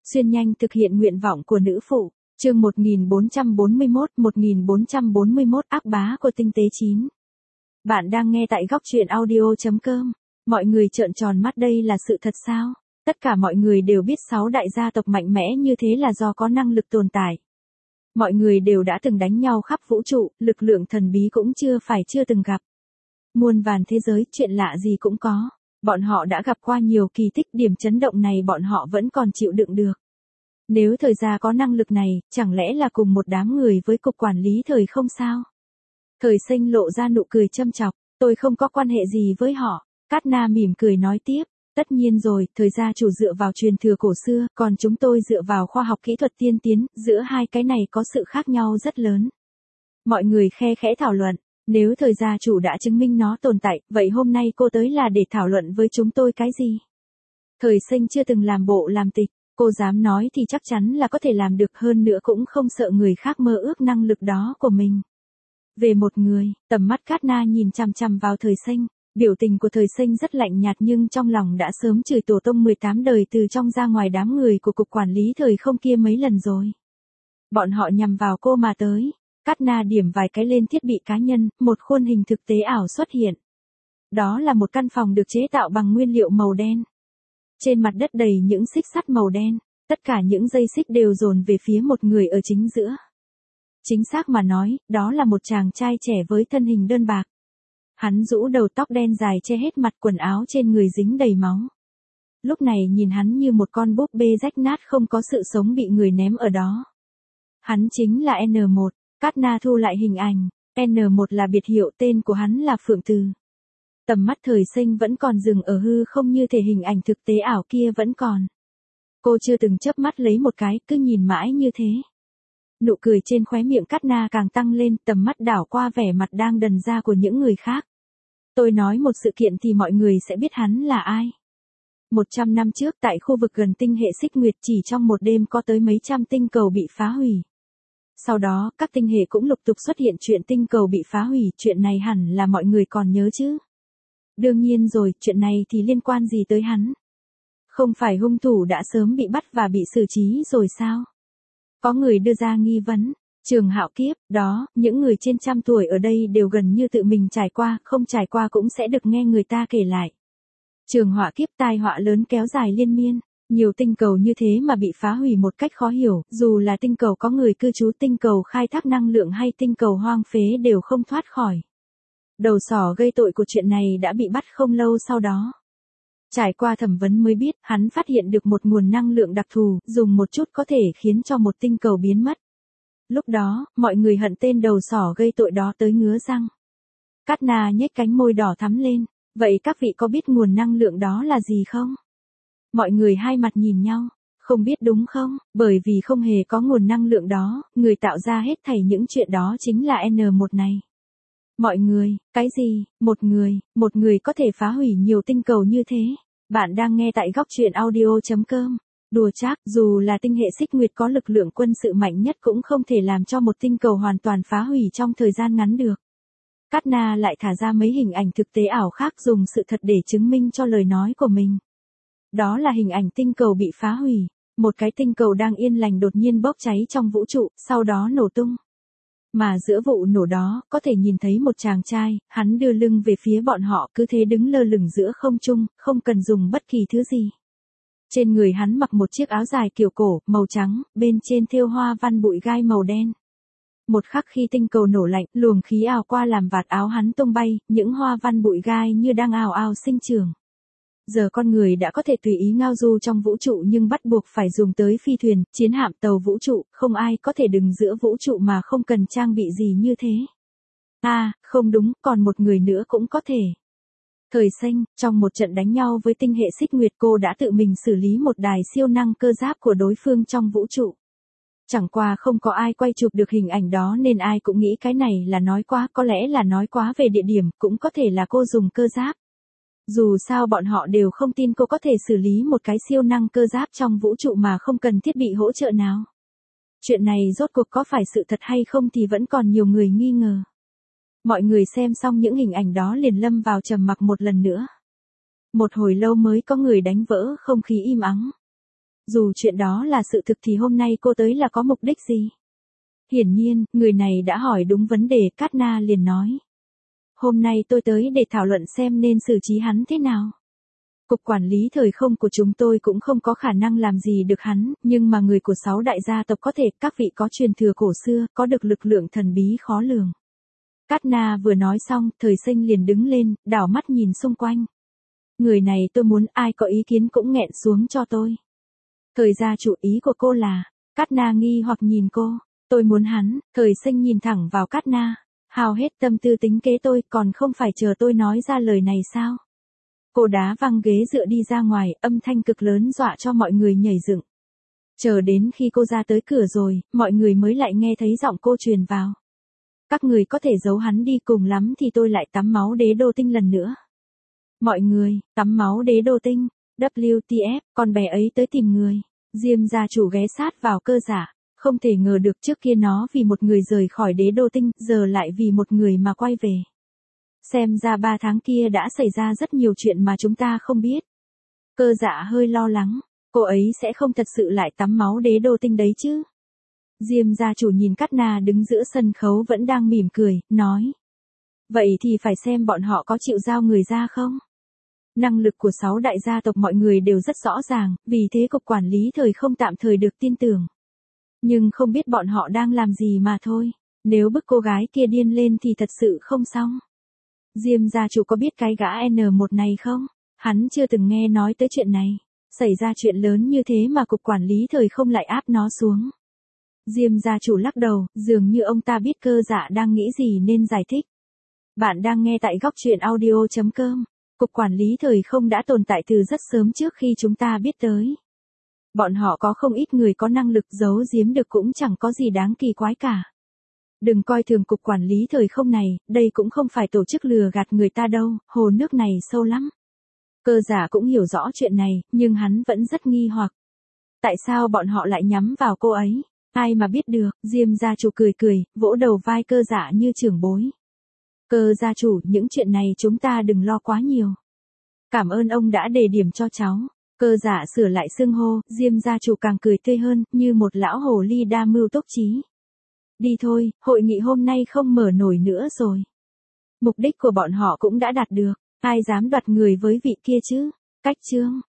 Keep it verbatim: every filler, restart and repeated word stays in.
Xuyên nhanh thực hiện nguyện vọng của nữ phụ. Chương một nghìn bốn trăm bốn mươi mốt, một nghìn bốn trăm bốn mươi mốt ác bá của tinh tế chín. Bạn đang nghe tại góc truyện audio chấm com. Mọi người trợn tròn mắt, đây là sự thật sao? Tất cả mọi người đều biết sáu đại gia tộc mạnh mẽ như thế là do có năng lực tồn tại. Mọi người đều đã từng đánh nhau khắp vũ trụ, lực lượng thần bí cũng chưa phải chưa từng gặp. Muôn vàn thế giới, chuyện lạ gì cũng có. Bọn họ đã gặp qua nhiều kỳ tích, điểm chấn động này bọn họ vẫn còn chịu đựng được. Nếu thời gia có năng lực này, chẳng lẽ là cùng một đám người với cục quản lý thời không sao? Thời Sinh lộ ra nụ cười châm chọc, tôi không có quan hệ gì với họ. Cát Na mỉm cười nói tiếp, tất nhiên rồi, thời gia chủ dựa vào truyền thừa cổ xưa, còn chúng tôi dựa vào khoa học kỹ thuật tiên tiến, giữa hai cái này có sự khác nhau rất lớn. Mọi người khe khẽ thảo luận, nếu thời gia chủ đã chứng minh nó tồn tại, vậy hôm nay cô tới là để thảo luận với chúng tôi cái gì? Thời Sinh chưa từng làm bộ làm tịch, cô dám nói thì chắc chắn là có thể làm được, hơn nữa cũng không sợ người khác mơ ước năng lực đó của mình. Về một người, tầm mắt Cát Na nhìn chằm chằm vào Thời Sinh, biểu tình của Thời Sinh rất lạnh nhạt nhưng trong lòng đã sớm chửi tổ tông mười tám đời từ trong ra ngoài đám người của cục quản lý thời không kia mấy lần rồi. Bọn họ nhằm vào cô mà tới. Cát Na điểm vài cái lên thiết bị cá nhân, một khuôn hình thực tế ảo xuất hiện. Đó là một căn phòng được chế tạo bằng nguyên liệu màu đen. Trên mặt đất đầy những xích sắt màu đen, tất cả những dây xích đều dồn về phía một người ở chính giữa. Chính xác mà nói, đó là một chàng trai trẻ với thân hình đơn bạc. Hắn rũ đầu tóc đen dài che hết mặt, quần áo trên người dính đầy máu. Lúc này nhìn hắn như một con búp bê rách nát không có sự sống bị người ném ở đó. Hắn chính là en một. Cát Na thu lại hình ảnh, en một là biệt hiệu, tên của hắn là Phượng Từ. Tầm mắt Thời Sinh vẫn còn dừng ở hư không, như thể hình ảnh thực tế ảo kia vẫn còn. Cô chưa từng chớp mắt lấy một cái, cứ nhìn mãi như thế. Nụ cười trên khóe miệng Cát Na càng tăng lên, tầm mắt đảo qua vẻ mặt đang đần ra của những người khác. Tôi nói một sự kiện thì mọi người sẽ biết hắn là ai. Một trăm năm trước tại khu vực gần tinh hệ Xích Nguyệt, chỉ trong một đêm có tới mấy trăm tinh cầu bị phá hủy. Sau đó, các tinh hệ cũng lục tục xuất hiện chuyện tinh cầu bị phá hủy, chuyện này hẳn là mọi người còn nhớ chứ. Đương nhiên rồi, chuyện này thì liên quan gì tới hắn? Không phải hung thủ đã sớm bị bắt và bị xử trí rồi sao? Có người đưa ra nghi vấn. Trường Hạo Kiếp, đó, những người trên trăm tuổi ở đây đều gần như tự mình trải qua, không trải qua cũng sẽ được nghe người ta kể lại. Trường Họa Kiếp, tai họa lớn kéo dài liên miên. Nhiều tinh cầu như thế mà bị phá hủy một cách khó hiểu, dù là tinh cầu có người cư trú, tinh cầu khai thác năng lượng hay tinh cầu hoang phế đều không thoát khỏi. Đầu sỏ gây tội của chuyện này đã bị bắt không lâu sau đó. Trải qua thẩm vấn mới biết, hắn phát hiện được một nguồn năng lượng đặc thù, dùng một chút có thể khiến cho một tinh cầu biến mất. Lúc đó, mọi người hận tên đầu sỏ gây tội đó tới ngứa răng. Cát Na nhếch cánh môi đỏ thắm lên, vậy các vị có biết nguồn năng lượng đó là gì không? Mọi người hai mặt nhìn nhau, không biết đúng không, bởi vì không hề có nguồn năng lượng đó, người tạo ra hết thảy những chuyện đó chính là en một này. Mọi người, cái gì, một người, một người có thể phá hủy nhiều tinh cầu như thế? Bạn đang nghe tại góc truyện audio chấm com. Đùa chắc, dù là tinh hệ Xích Nguyệt có lực lượng quân sự mạnh nhất cũng không thể làm cho một tinh cầu hoàn toàn phá hủy trong thời gian ngắn được. Cát Na lại thả ra mấy hình ảnh thực tế ảo khác, dùng sự thật để chứng minh cho lời nói của mình. Đó là hình ảnh tinh cầu bị phá hủy, một cái tinh cầu đang yên lành đột nhiên bốc cháy trong vũ trụ, sau đó nổ tung. Mà giữa vụ nổ đó, có thể nhìn thấy một chàng trai, hắn đưa lưng về phía bọn họ, cứ thế đứng lơ lửng giữa không trung, không cần dùng bất kỳ thứ gì. Trên người hắn mặc một chiếc áo dài kiểu cổ, màu trắng, bên trên thêu hoa văn bụi gai màu đen. Một khắc khi tinh cầu nổ lạnh, luồng khí ào qua làm vạt áo hắn tung bay, những hoa văn bụi gai như đang ào ào sinh trưởng. Giờ con người đã có thể tùy ý ngao du trong vũ trụ nhưng bắt buộc phải dùng tới phi thuyền, chiến hạm, tàu vũ trụ, không ai có thể đứng giữa vũ trụ mà không cần trang bị gì như thế. À, không đúng, còn một người nữa cũng có thể. Thời Sinh, trong một trận đánh nhau với tinh hệ Xích Nguyệt, cô đã tự mình xử lý một đài siêu năng cơ giáp của đối phương trong vũ trụ. Chẳng qua không có ai quay chụp được hình ảnh đó nên ai cũng nghĩ cái này là nói quá, có lẽ là nói quá về địa điểm, cũng có thể là cô dùng cơ giáp. Dù sao bọn họ đều không tin cô có thể xử lý một cái siêu năng cơ giáp trong vũ trụ mà không cần thiết bị hỗ trợ nào. Chuyện này rốt cuộc có phải sự thật hay không thì vẫn còn nhiều người nghi ngờ. Mọi người xem xong những hình ảnh đó liền lâm vào trầm mặc một lần nữa. Một hồi lâu mới có người đánh vỡ không khí im ắng. Dù chuyện đó là sự thực thì hôm nay cô tới là có mục đích gì? Hiển nhiên, người này đã hỏi đúng vấn đề, Cát Na liền nói. Hôm nay tôi tới để thảo luận xem nên xử trí hắn thế nào. Cục quản lý thời không của chúng tôi cũng không có khả năng làm gì được hắn, nhưng mà người của sáu đại gia tộc có thể, các vị có truyền thừa cổ xưa, có được lực lượng thần bí khó lường. Cát Na vừa nói xong, Thời Sinh liền đứng lên, đảo mắt nhìn xung quanh. Người này tôi muốn, ai có ý kiến cũng nghẹn xuống cho tôi. Thời gia chủ, ý của cô là, Cát Na nghi hoặc nhìn cô, tôi muốn hắn. Thời Sinh nhìn thẳng vào Cát Na, hao hết tâm tư tính kế tôi, còn không phải chờ tôi nói ra lời này sao? Cô đá văng ghế dựa đi ra ngoài, âm thanh cực lớn dọa cho mọi người nhảy dựng. Chờ đến khi cô ra tới cửa rồi, mọi người mới lại nghe thấy giọng cô truyền vào. Các người có thể giấu hắn đi, cùng lắm thì tôi lại tắm máu đế đô tinh lần nữa. Mọi người, tắm máu đế đô tinh, W T F, con bé ấy tới tìm người. Diêm gia chủ ghé sát vào Cơ Dạ, không thể ngờ được trước kia nó vì một người rời khỏi đế đô tinh, giờ lại vì một người mà quay về. Xem ra ba tháng kia đã xảy ra rất nhiều chuyện mà chúng ta không biết. Cơ Dạ hơi lo lắng, cô ấy sẽ không thật sự lại tắm máu đế đô tinh đấy chứ. Diêm gia chủ nhìn Cát Na đứng giữa sân khấu vẫn đang mỉm cười, nói. Vậy thì phải xem bọn họ có chịu giao người ra không? Năng lực của sáu đại gia tộc mọi người đều rất rõ ràng, vì thế cục quản lý thời không tạm thời được tin tưởng. Nhưng không biết bọn họ đang làm gì mà thôi, nếu bức cô gái kia điên lên thì thật sự không xong. Diêm gia chủ có biết cái gã N một này không? Hắn chưa từng nghe nói tới chuyện này. Xảy ra chuyện lớn như thế mà cục quản lý thời không lại áp nó xuống. Diêm gia chủ lắc đầu, dường như ông ta biết Cơ Dạ đang nghĩ gì nên giải thích. Bạn đang nghe tại góc truyện audio chấm com. Cục quản lý thời không đã tồn tại từ rất sớm trước khi chúng ta biết tới. Bọn họ có không ít người có năng lực, giấu giếm được cũng chẳng có gì đáng kỳ quái cả. Đừng coi thường cục quản lý thời không này, đây cũng không phải tổ chức lừa gạt người ta đâu, hồ nước này sâu lắm. Cơ Dạ cũng hiểu rõ chuyện này, nhưng hắn vẫn rất nghi hoặc. Tại sao bọn họ lại nhắm vào cô ấy? Ai mà biết được? Diêm gia chủ cười cười, vỗ đầu vai Cơ Dạ như trưởng bối. Cơ gia chủ, những chuyện này chúng ta đừng lo quá nhiều. Cảm ơn ông đã đề điểm cho cháu. Cơ Dạ sửa lại xưng hô, Diêm gia chủ càng cười tươi hơn, như một lão hồ ly đa mưu túc trí. Đi thôi, hội nghị hôm nay không mở nổi nữa rồi. Mục đích của bọn họ cũng đã đạt được, ai dám đoạt người với vị kia chứ? Cách chương.